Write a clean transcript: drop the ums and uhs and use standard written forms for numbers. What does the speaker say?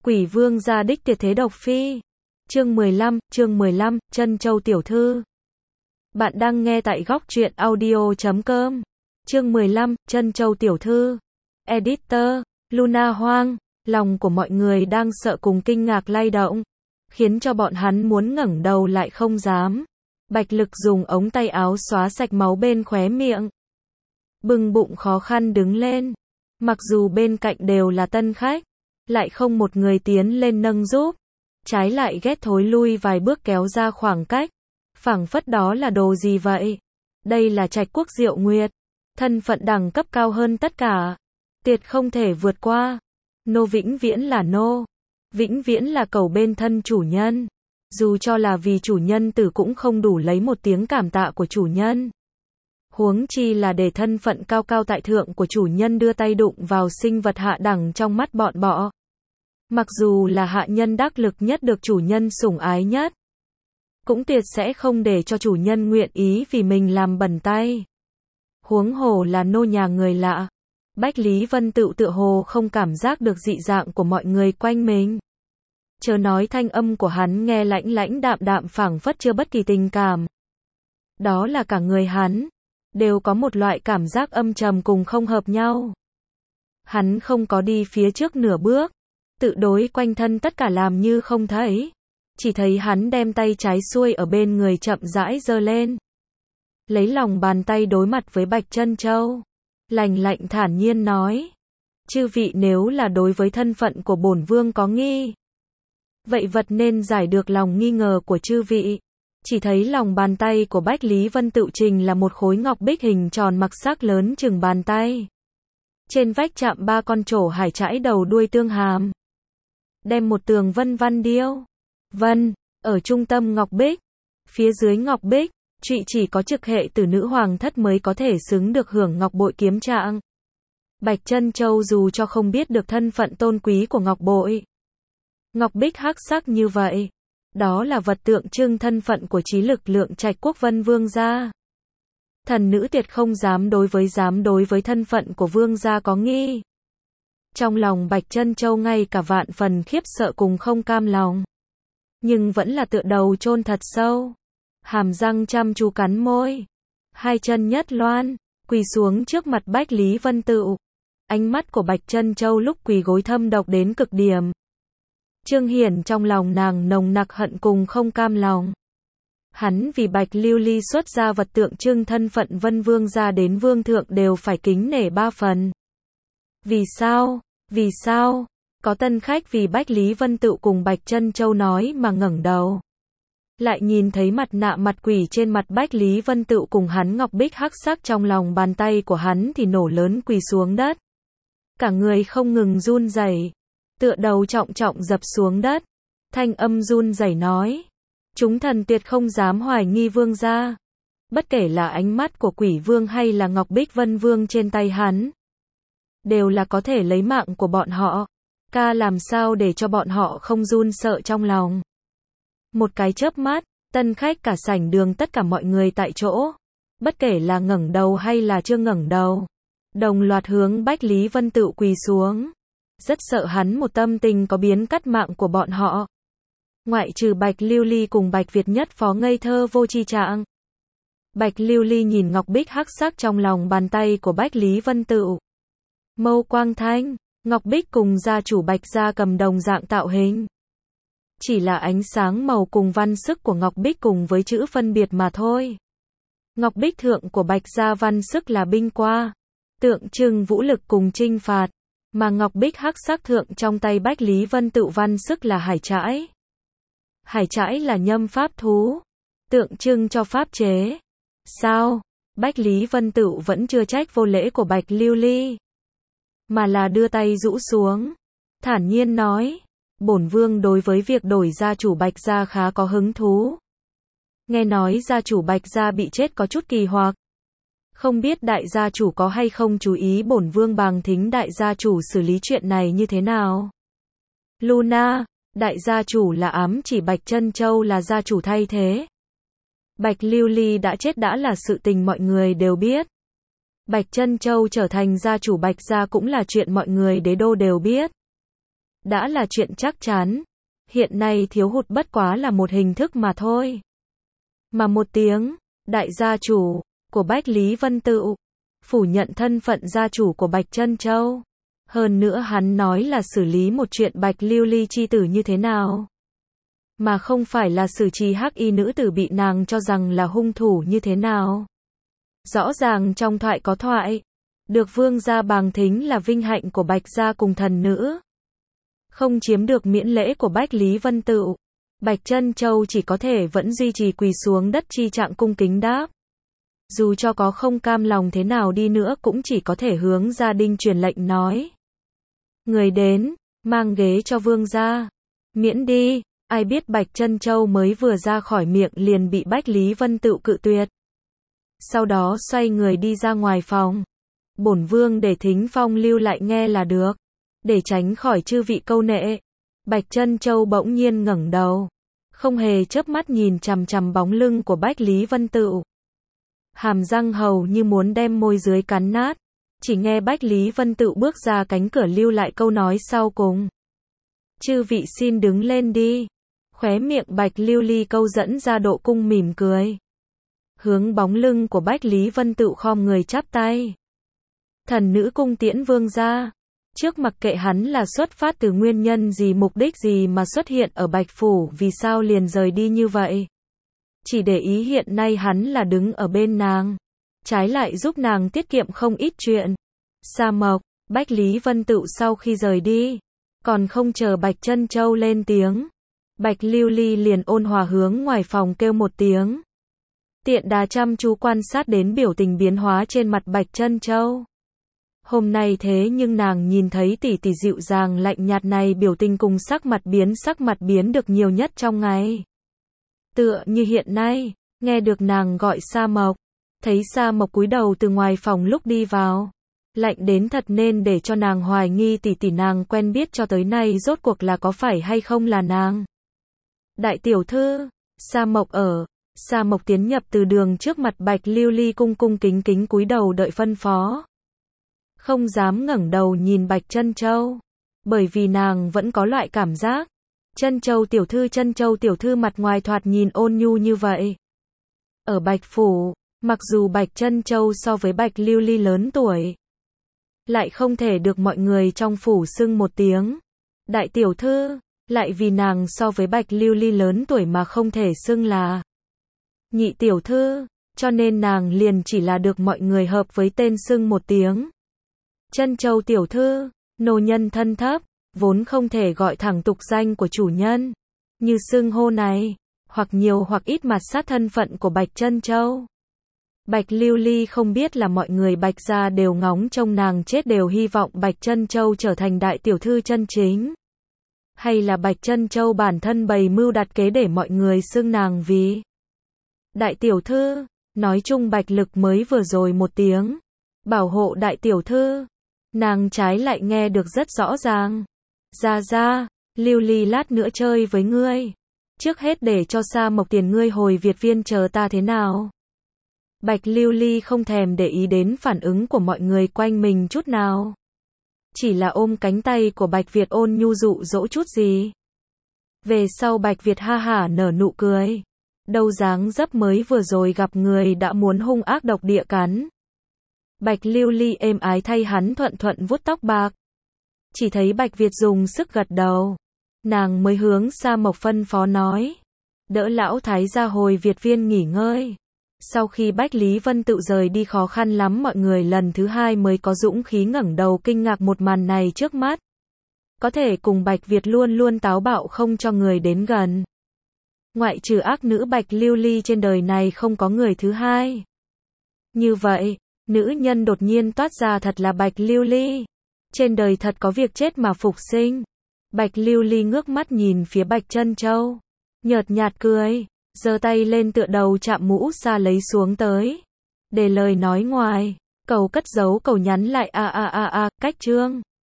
Quỷ vương gia đích tuyệt thế độc phi. Chương 15, Trân Châu tiểu thư. Bạn đang nghe tại góc truyện audio.com. Chương 15, Trân Châu tiểu thư. Editor, Luna Hoang. Lòng của mọi người đang sợ cùng kinh ngạc lay động, khiến cho bọn hắn muốn ngẩng đầu lại không dám. Bạch Lực dùng ống tay áo xóa sạch máu bên khóe miệng, bưng bụng khó khăn đứng lên. Mặc dù bên cạnh đều là tân khách, lại không một người tiến lên nâng giúp, trái lại ghét thối lui vài bước kéo ra khoảng cách, phảng phất đó là đồ gì vậy. Đây là Trạch Quốc Diệu Nguyệt, thân phận đẳng cấp cao hơn tất cả, tuyệt không thể vượt qua. Nô vĩnh viễn là nô, vĩnh viễn là cầu bên thân chủ nhân, dù cho là vì chủ nhân tử cũng không đủ lấy một tiếng cảm tạ của chủ nhân. Huống chi là để thân phận cao cao tại thượng của chủ nhân đưa tay đụng vào sinh vật hạ đẳng trong mắt bọn bọ. Mặc dù là hạ nhân đắc lực nhất được chủ nhân sủng ái nhất, cũng tuyệt sẽ không để cho chủ nhân nguyện ý vì mình làm bẩn tay. Huống hồ là nô nhà người lạ. Bách Lý Vân Tựu tựa hồ không cảm giác được dị dạng của mọi người quanh mình. Chớ nói thanh âm của hắn nghe lãnh lãnh đạm đạm phảng phất chưa bất kỳ tình cảm. Đó là cả người hắn đều có một loại cảm giác âm trầm cùng không hợp nhau. Hắn không có đi phía trước nửa bước, tự đối quanh thân tất cả làm như không thấy. Chỉ thấy hắn đem tay trái xuôi ở bên người chậm rãi giơ lên, lấy lòng bàn tay đối mặt với Bạch Trân Châu, lạnh lạnh thản nhiên nói: chư vị nếu là đối với thân phận của bổn vương có nghi, vậy vật nên giải được lòng nghi ngờ của chư vị. Chỉ thấy lòng bàn tay của Bách Lý Vân Tựu trình là một khối ngọc bích hình tròn mặc sắc lớn chừng bàn tay. Trên vách chạm ba con trổ hải trãi đầu đuôi tương hàm, đem một tường vân văn điêu vân ở trung tâm ngọc bích. Phía dưới ngọc bích trụy chỉ có trực hệ tử nữ hoàng thất mới có thể xứng được hưởng ngọc bội kiếm trạng. Bạch Trân Châu dù cho không biết được thân phận tôn quý của ngọc bội, ngọc bích hắc sắc như vậy, đó là vật tượng trưng thân phận của trí lực lượng Trạch Quốc Vân vương gia. Thần nữ tuyệt không dám đối với thân phận của vương gia có nghi. Trong lòng Bạch Trân Châu ngay cả vạn phần khiếp sợ cùng không cam lòng, nhưng vẫn là tựa đầu chôn thật sâu, hàm răng chăm chú cắn môi, hai chân nhất loan, quỳ xuống trước mặt Bách Lý Vân Tựu. Ánh mắt của Bạch Trân Châu lúc quỳ gối thâm độc đến cực điểm, chương hiển trong lòng nàng nồng nặc hận cùng không cam lòng. Hắn vì Bạch Lưu Ly xuất ra vật tượng trưng thân phận Vân vương gia đến vương thượng đều phải kính nể ba phần. Vì sao? Vì sao? Có tân khách vì Bách Lý Vân Tựu cùng Bạch Trân Châu nói mà ngẩng đầu, lại nhìn thấy mặt nạ mặt quỷ trên mặt Bách Lý Vân Tựu cùng hắn ngọc bích hắc sắc trong lòng bàn tay của hắn thì nổ lớn quỳ xuống đất. Cả người không ngừng run rẩy, tựa đầu trọng trọng dập xuống đất, thanh âm run rẩy nói: chúng thần tuyệt không dám hoài nghi vương gia. Bất kể là ánh mắt của quỷ vương hay là ngọc bích vân vương trên tay hắn, đều là có thể lấy mạng của bọn họ. Ca làm sao để cho bọn họ không run sợ trong lòng. Một cái chớp mắt, tân khách cả sảnh đường tất cả mọi người tại chỗ, bất kể là ngẩng đầu hay là chưa ngẩng đầu, đồng loạt hướng Bách Lý Vân Tựu quỳ xuống. Rất sợ hắn một tâm tình có biến cắt mạng của bọn họ. Ngoại trừ Bạch Lưu Ly cùng Bạch Việt Nhất phó ngây thơ vô tri trạng. Bạch Lưu Ly nhìn ngọc bích hắc sắc trong lòng bàn tay của Bách Lý Vân Tựu, mâu quang thanh, ngọc bích cùng gia chủ Bạch gia cầm đồng dạng tạo hình. Chỉ là ánh sáng màu cùng văn sức của ngọc bích cùng với chữ phân biệt mà thôi. Ngọc bích thượng của Bạch gia văn sức là binh qua, tượng trưng vũ lực cùng chinh phạt, mà ngọc bích hắc sắc thượng trong tay Bách Lý Vân Tựu văn sức là hải trãi. Hải trãi là nhâm pháp thú, tượng trưng cho pháp chế. Sao? Bách Lý Vân Tựu vẫn chưa trách vô lễ của Bạch Lưu Ly, mà là đưa tay rũ xuống, thản nhiên nói: bổn vương đối với việc đổi gia chủ Bạch gia khá có hứng thú. Nghe nói gia chủ Bạch gia bị chết có chút kỳ hoặc, không biết đại gia chủ có hay không chú ý bổn vương bàng thính đại gia chủ xử lý chuyện này như thế nào? Luna, đại gia chủ là ám chỉ Bạch Trân Châu là gia chủ thay thế. Bạch Lưu Ly đã chết đã là sự tình mọi người đều biết. Bạch Trân Châu trở thành gia chủ Bạch gia cũng là chuyện mọi người đế đô đều biết. đã là chuyện chắc chắn. Hiện nay thiếu hụt bất quá là một hình thức mà thôi. Mà một tiếng, đại gia chủ, của Bách Lý Vân Tựu, phủ nhận thân phận gia chủ của Bạch Trân Châu. Hơn nữa hắn nói là xử lý một chuyện Bạch Lưu Ly chi tử như thế nào. Mà không phải là xử trí hắc y nữ tử bị nàng cho rằng là hung thủ như thế nào. Rõ ràng trong thoại có thoại, được vương gia bàng thính là vinh hạnh của Bạch gia cùng thần nữ. Không chiếm được miễn lễ của Bách Lý Vân Tựu, Bạch Trân Châu chỉ có thể vẫn duy trì quỳ xuống đất chi trạng cung kính đáp. Dù cho có không cam lòng thế nào đi nữa cũng chỉ có thể hướng gia đình truyền lệnh nói. Người đến, mang ghế cho vương gia. Miễn đi, ai biết Bạch Trân Châu mới vừa ra khỏi miệng liền bị Bách Lý Vân Tựu cự tuyệt. Sau đó xoay người đi ra ngoài phòng. Bổn vương để thính phong lưu lại nghe là được. Để tránh khỏi chư vị câu nệ. Bạch Trân Châu bỗng nhiên ngẩng đầu. Không hề chớp mắt nhìn chằm chằm bóng lưng của Bách Lý Vân Tựu. Hàm răng hầu như muốn đem môi dưới cắn nát. Chỉ nghe Bách Lý Vân Tựu bước ra cánh cửa lưu lại câu nói sau cùng. Chư vị xin đứng lên đi. Khóe miệng Bạch Lưu Ly câu dẫn ra độ cung mỉm cười. Hướng bóng lưng của Bách Lý Vân Tựu khom người chắp tay. Thần nữ cung tiễn vương gia. Trước mặc kệ hắn là xuất phát từ nguyên nhân gì mục đích gì mà xuất hiện ở Bạch Phủ vì sao liền rời đi như vậy. Chỉ để ý hiện nay hắn là đứng ở bên nàng. Trái lại giúp nàng tiết kiệm không ít chuyện. Sa Mộc, Bách Lý Vân Tựu sau khi rời đi. Còn không chờ Bạch Trân Châu lên tiếng. Bạch Lưu Ly liền ôn hòa hướng ngoài phòng kêu một tiếng. Tiện đà chăm chú quan sát đến biểu tình biến hóa trên mặt Bạch Trân Châu. Hôm nay thế nhưng nàng nhìn thấy tỷ tỷ dịu dàng lạnh nhạt này biểu tình cùng sắc mặt biến được nhiều nhất trong ngày. Tựa như hiện nay, nghe được nàng gọi Sa Mộc, thấy Sa Mộc cúi đầu từ ngoài phòng lúc đi vào. Lạnh đến thật nên để cho nàng hoài nghi tỷ tỷ nàng quen biết cho tới nay rốt cuộc là có phải hay không là nàng. Đại tiểu thư, Sa Mộc ở. Sa Mộc tiến nhập từ đường trước mặt Bạch Lưu Ly cung kính cúi đầu đợi phân phó. Không dám ngẩng đầu nhìn Bạch Trân Châu, bởi vì nàng vẫn có loại cảm giác, Trân Châu tiểu thư mặt ngoài thoạt nhìn ôn nhu như vậy. Ở Bạch Phủ, mặc dù Bạch Trân Châu so với Bạch Lưu Ly lớn tuổi, lại không thể được mọi người trong phủ xưng một tiếng đại tiểu thư, lại vì nàng so với Bạch Lưu Ly lớn tuổi mà không thể xưng là nhị tiểu thư, cho nên nàng liền chỉ là được mọi người hợp với tên xưng một tiếng. Trân Châu tiểu thư, nô nhân thân thấp, vốn không thể gọi thẳng tục danh của chủ nhân. Như xưng hô này, hoặc nhiều hoặc ít mặt sát thân phận của Bạch Trân Châu. Bạch Lưu Ly không biết là mọi người Bạch gia đều ngóng trông nàng chết đều hy vọng Bạch Trân Châu trở thành đại tiểu thư chân chính. Hay là Bạch Trân Châu bản thân bày mưu đặt kế để mọi người xưng nàng vì đại tiểu thư, nói chung Bạch Lực mới vừa rồi một tiếng bảo hộ đại tiểu thư, nàng trái lại nghe được rất rõ ràng. Ra, Lưu Ly lát nữa chơi với ngươi. Trước hết để cho Sa Mộc tiền ngươi hồi Việt Viên chờ ta thế nào. Bạch Lưu Ly không thèm để ý đến phản ứng của mọi người quanh mình chút nào. Chỉ là ôm cánh tay của Bạch Việt ôn nhu dụ dỗ chút gì. Về sau Bạch Việt ha hả nở nụ cười. Đâu dáng dấp mới vừa rồi gặp người đã muốn hung ác độc địa cắn. Bạch Lưu Ly êm ái thay hắn thuận vuốt tóc bạc. Chỉ thấy Bạch Việt dùng sức gật đầu. Nàng mới hướng Sa Mộc phân phó nói. Đỡ lão thái gia hồi Việt Viên nghỉ ngơi. Sau khi Bách Lý Vân Tựu rời đi khó khăn lắm mọi người lần thứ hai mới có dũng khí ngẩng đầu kinh ngạc một màn này trước mắt. Có thể cùng Bạch Việt luôn luôn táo bạo không cho người đến gần. Ngoại trừ ác nữ Bạch Lưu Ly trên đời này không có người thứ hai. Như vậy, nữ nhân đột nhiên toát ra thật là Bạch Lưu Ly. Trên đời thật có việc chết mà phục sinh. Bạch Lưu Ly ngước mắt nhìn phía Bạch Trân Châu. Nhợt nhạt cười, giơ tay lên tựa đầu chạm mũ xa lấy xuống tới. Để lời nói ngoài, cầu cất giấu cầu nhắn lại cách chương.